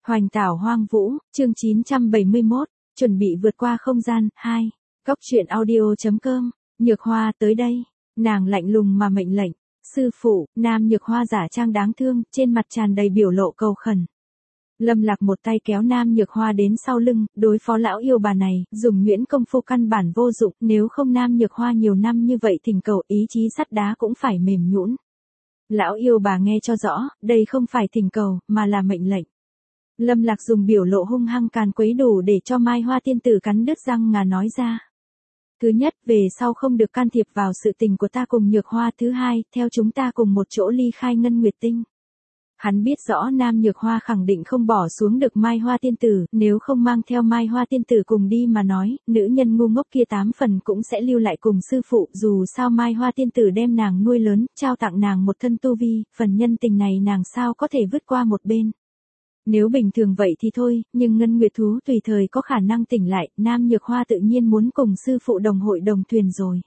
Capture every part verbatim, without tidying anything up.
Hoành tảo hoang vũ, chương chín trăm bảy mươi mốt, chuẩn bị vượt qua không gian, hai. Góc truyện audio chấm com, Nhược Hoa tới đây, nàng lạnh lùng mà mệnh lệnh, sư phụ, Nam Nhược Hoa giả trang đáng thương, trên mặt tràn đầy biểu lộ cầu khẩn. Lâm Lạc một tay kéo Nam Nhược Hoa đến sau lưng, đối phó lão yêu bà này, dùng nhuyễn công phu căn bản vô dụng, nếu không Nam Nhược Hoa nhiều năm như vậy thỉnh cầu ý chí sắt đá cũng phải mềm nhũn. Lão yêu bà nghe cho rõ, đây không phải thỉnh cầu, mà là mệnh lệnh. Lâm Lạc dùng biểu lộ hung hăng càn quấy đủ để cho Mai Hoa tiên tử cắn đứt răng ngà nói ra. Thứ nhất, về sau không được can thiệp vào sự tình của ta cùng Nhược Hoa. Thứ hai, theo chúng ta cùng một chỗ ly khai Ngân Nguyệt Tinh. Hắn biết rõ Nam Nhược Hoa khẳng định không bỏ xuống được Mai Hoa tiên tử, nếu không mang theo Mai Hoa tiên tử cùng đi mà nói, nữ nhân ngu ngốc kia tám phần cũng sẽ lưu lại cùng sư phụ, dù sao Mai Hoa tiên tử đem nàng nuôi lớn, trao tặng nàng một thân tu vi, phần nhân tình này nàng sao có thể vứt qua một bên. Nếu bình thường vậy thì thôi, nhưng Ngân Nguyệt thú tùy thời có khả năng tỉnh lại, Nam Nhược Hoa tự nhiên muốn cùng sư phụ đồng hội đồng thuyền rồi.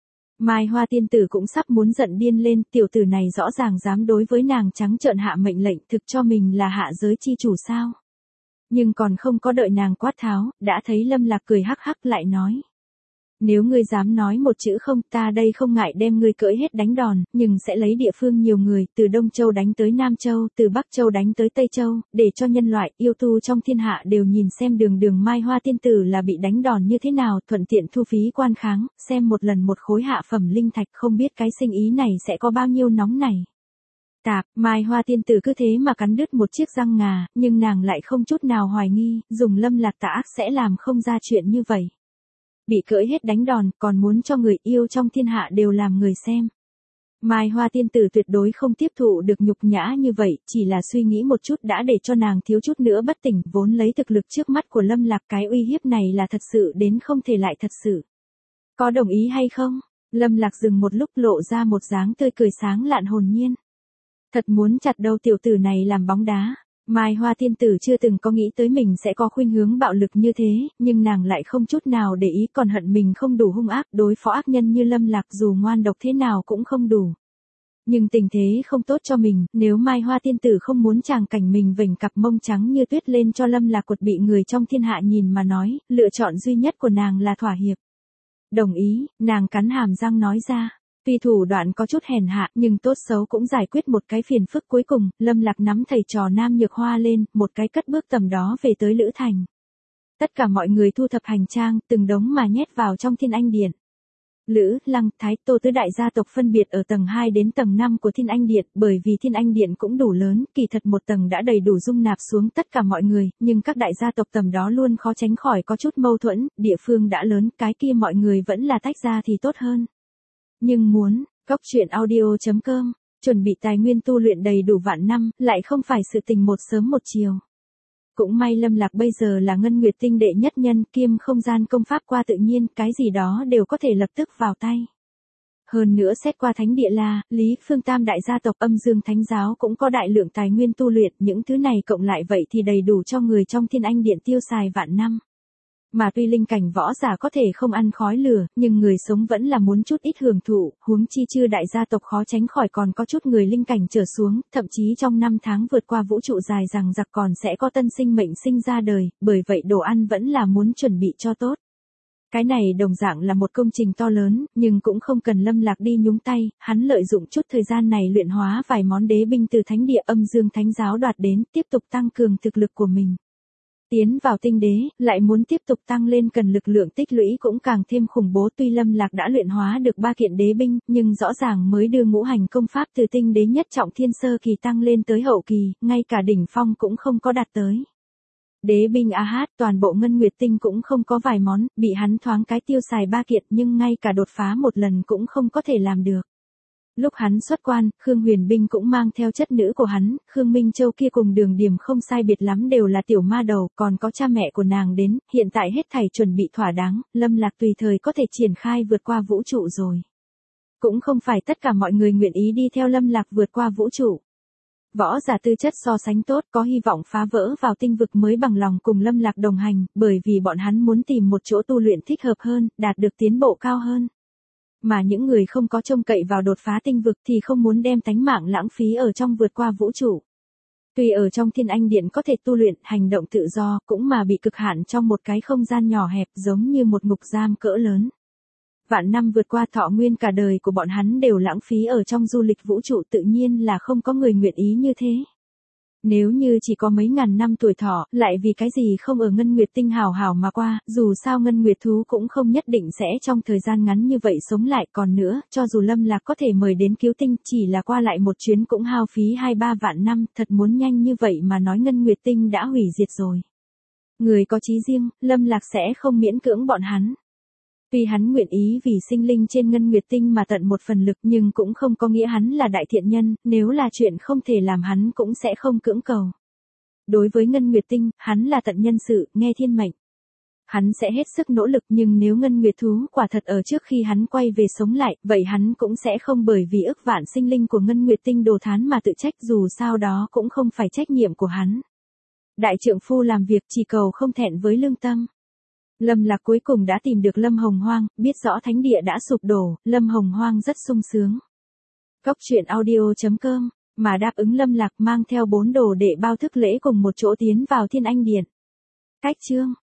Mai Hoa tiên tử cũng sắp muốn giận điên lên, tiểu tử này rõ ràng dám đối với nàng trắng trợn hạ mệnh lệnh, thực cho mình là hạ giới chi chủ sao. Nhưng còn không có đợi nàng quát tháo, đã thấy Lâm Lạc cười hắc hắc lại nói. Nếu ngươi dám nói một chữ không, ta đây không ngại đem ngươi cưỡi hết đánh đòn, nhưng sẽ lấy địa phương nhiều người, từ Đông Châu đánh tới Nam Châu, từ Bắc Châu đánh tới Tây Châu, để cho nhân loại, yêu tu trong thiên hạ đều nhìn xem đường đường Mai Hoa tiên tử là bị đánh đòn như thế nào, thuận tiện thu phí quan kháng, xem một lần một khối hạ phẩm linh thạch, không biết cái sinh ý này sẽ có bao nhiêu nóng này. Tạp, Mai Hoa tiên tử cứ thế mà cắn đứt một chiếc răng ngà, nhưng nàng lại không chút nào hoài nghi, dùng Lâm Lạc tà ác sẽ làm không ra chuyện như vậy. Bị cưỡi hết đánh đòn, còn muốn cho người yêu trong thiên hạ đều làm người xem. Mai Hoa tiên tử tuyệt đối không tiếp thụ được nhục nhã như vậy, chỉ là suy nghĩ một chút đã để cho nàng thiếu chút nữa bất tỉnh, vốn lấy thực lực trước mắt của Lâm Lạc cái uy hiếp này là thật sự đến không thể lại thật sự. Có đồng ý hay không? Lâm Lạc dừng một lúc lộ ra một dáng tươi cười sáng lạn hồn nhiên. Thật muốn chặt đầu tiểu tử này làm bóng đá. Mai Hoa tiên tử chưa từng có nghĩ tới mình sẽ có khuynh hướng bạo lực như thế, nhưng nàng lại không chút nào để ý, còn hận mình không đủ hung ác, đối phó ác nhân như Lâm Lạc dù ngoan độc thế nào cũng không đủ. Nhưng tình thế không tốt cho mình, nếu Mai Hoa tiên tử không muốn tràng cảnh mình vểnh cặp mông trắng như tuyết lên cho Lâm Lạc quật bị người trong thiên hạ nhìn mà nói, lựa chọn duy nhất của nàng là thỏa hiệp. Đồng ý, nàng cắn hàm răng nói ra. Tuy thủ đoạn có chút hèn hạ, nhưng tốt xấu cũng giải quyết một cái phiền phức cuối cùng, Lâm Lạc nắm thầy trò Nam Nhược Hoa lên, một cái cất bước tầm đó về tới Lữ Thành. Tất cả mọi người thu thập hành trang, từng đống mà nhét vào trong Thiên Anh Điện. Lữ, Lăng, Thái, Tô tứ đại gia tộc phân biệt ở tầng hai đến tầng năm của Thiên Anh Điện, bởi vì Thiên Anh Điện cũng đủ lớn, kỳ thật một tầng đã đầy đủ dung nạp xuống tất cả mọi người, nhưng các đại gia tộc tầm đó luôn khó tránh khỏi có chút mâu thuẫn, địa phương đã lớn, cái kia mọi người vẫn là tách ra thì tốt hơn. Nhưng muốn, góc truyện audio chấm com, chuẩn bị tài nguyên tu luyện đầy đủ vạn năm, lại không phải sự tình một sớm một chiều. Cũng may Lâm Lạc bây giờ là Ngân Nguyệt Tinh đệ nhất nhân, kiêm không gian công pháp qua tự nhiên, cái gì đó đều có thể lập tức vào tay. Hơn nữa xét qua Thánh Địa La, Lý Phương tam đại gia tộc Âm Dương Thánh Giáo cũng có đại lượng tài nguyên tu luyện, những thứ này cộng lại vậy thì đầy đủ cho người trong Thiên Anh Điện tiêu xài vạn năm. Mà tuy linh cảnh võ giả có thể không ăn khói lửa, nhưng người sống vẫn là muốn chút ít hưởng thụ, huống chi chư đại gia tộc khó tránh khỏi còn có chút người linh cảnh trở xuống, thậm chí trong năm tháng vượt qua vũ trụ dài rằng giặc còn sẽ có tân sinh mệnh sinh ra đời, bởi vậy đồ ăn vẫn là muốn chuẩn bị cho tốt. Cái này đồng dạng là một công trình to lớn, nhưng cũng không cần Lâm Lạc đi nhúng tay, hắn lợi dụng chút thời gian này luyện hóa vài món đế binh từ Thánh Địa Âm Dương Thánh Giáo đoạt đến, tiếp tục tăng cường thực lực của mình. Tiến vào tinh đế, lại muốn tiếp tục tăng lên cần lực lượng tích lũy cũng càng thêm khủng bố, tuy Lâm Lạc đã luyện hóa được ba kiện đế binh, nhưng rõ ràng mới đưa ngũ hành công pháp từ tinh đế nhất trọng thiên sơ kỳ tăng lên tới hậu kỳ, ngay cả đỉnh phong cũng không có đạt tới. Đế binh a hát, toàn bộ Ngân Nguyệt Tinh cũng không có vài món, bị hắn thoáng cái tiêu xài ba kiện nhưng ngay cả đột phá một lần cũng không có thể làm được. Lúc hắn xuất quan, Khương Huyền Binh cũng mang theo chất nữ của hắn, Khương Minh Châu kia cùng Đường Điểm không sai biệt lắm đều là tiểu ma đầu, còn có cha mẹ của nàng đến, hiện tại hết thảy chuẩn bị thỏa đáng, Lâm Lạc tùy thời có thể triển khai vượt qua vũ trụ rồi. Cũng không phải tất cả mọi người nguyện ý đi theo Lâm Lạc vượt qua vũ trụ. Võ giả tư chất so sánh tốt có hy vọng phá vỡ vào tinh vực mới bằng lòng cùng Lâm Lạc đồng hành, bởi vì bọn hắn muốn tìm một chỗ tu luyện thích hợp hơn, đạt được tiến bộ cao hơn. Mà những người không có trông cậy vào đột phá tinh vực thì không muốn đem tánh mạng lãng phí ở trong vượt qua vũ trụ. Tuy ở trong Thiên Anh Điện có thể tu luyện, hành động tự do, cũng mà bị cực hạn trong một cái không gian nhỏ hẹp giống như một ngục giam cỡ lớn. Vạn năm vượt qua thọ nguyên cả đời của bọn hắn đều lãng phí ở trong du lịch vũ trụ, tự nhiên là không có người nguyện ý như thế. Nếu như chỉ có mấy ngàn năm tuổi thọ, lại vì cái gì không ở Ngân Nguyệt Tinh hào hào mà qua, dù sao Ngân Nguyệt thú cũng không nhất định sẽ trong thời gian ngắn như vậy sống lại, còn nữa, cho dù Lâm Lạc có thể mời đến cứu tinh, chỉ là qua lại một chuyến cũng hao phí hai ba vạn năm, thật muốn nhanh như vậy mà nói Ngân Nguyệt Tinh đã hủy diệt rồi. Người có chí riêng, Lâm Lạc sẽ không miễn cưỡng bọn hắn. Tuy hắn nguyện ý vì sinh linh trên Ngân Nguyệt Tinh mà tận một phần lực, nhưng cũng không có nghĩa hắn là đại thiện nhân, nếu là chuyện không thể làm hắn cũng sẽ không cưỡng cầu. Đối với Ngân Nguyệt Tinh, hắn là tận nhân sự, nghe thiên mệnh. Hắn sẽ hết sức nỗ lực, nhưng nếu Ngân Nguyệt thú quả thật ở trước khi hắn quay về sống lại, vậy hắn cũng sẽ không bởi vì ức vạn sinh linh của Ngân Nguyệt Tinh đồ thán mà tự trách, dù sao đó cũng không phải trách nhiệm của hắn. Đại trượng phu làm việc chỉ cầu không thẹn với lương tâm. Lâm Lạc cuối cùng đã tìm được Lâm Hồng Hoang, biết rõ thánh địa đã sụp đổ, Lâm Hồng Hoang rất sung sướng. Góc truyện audio chấm com, mà đáp ứng Lâm Lạc mang theo bốn đồ đệ bao thức lễ cùng một chỗ tiến vào Thiên Anh Điện. Cách chương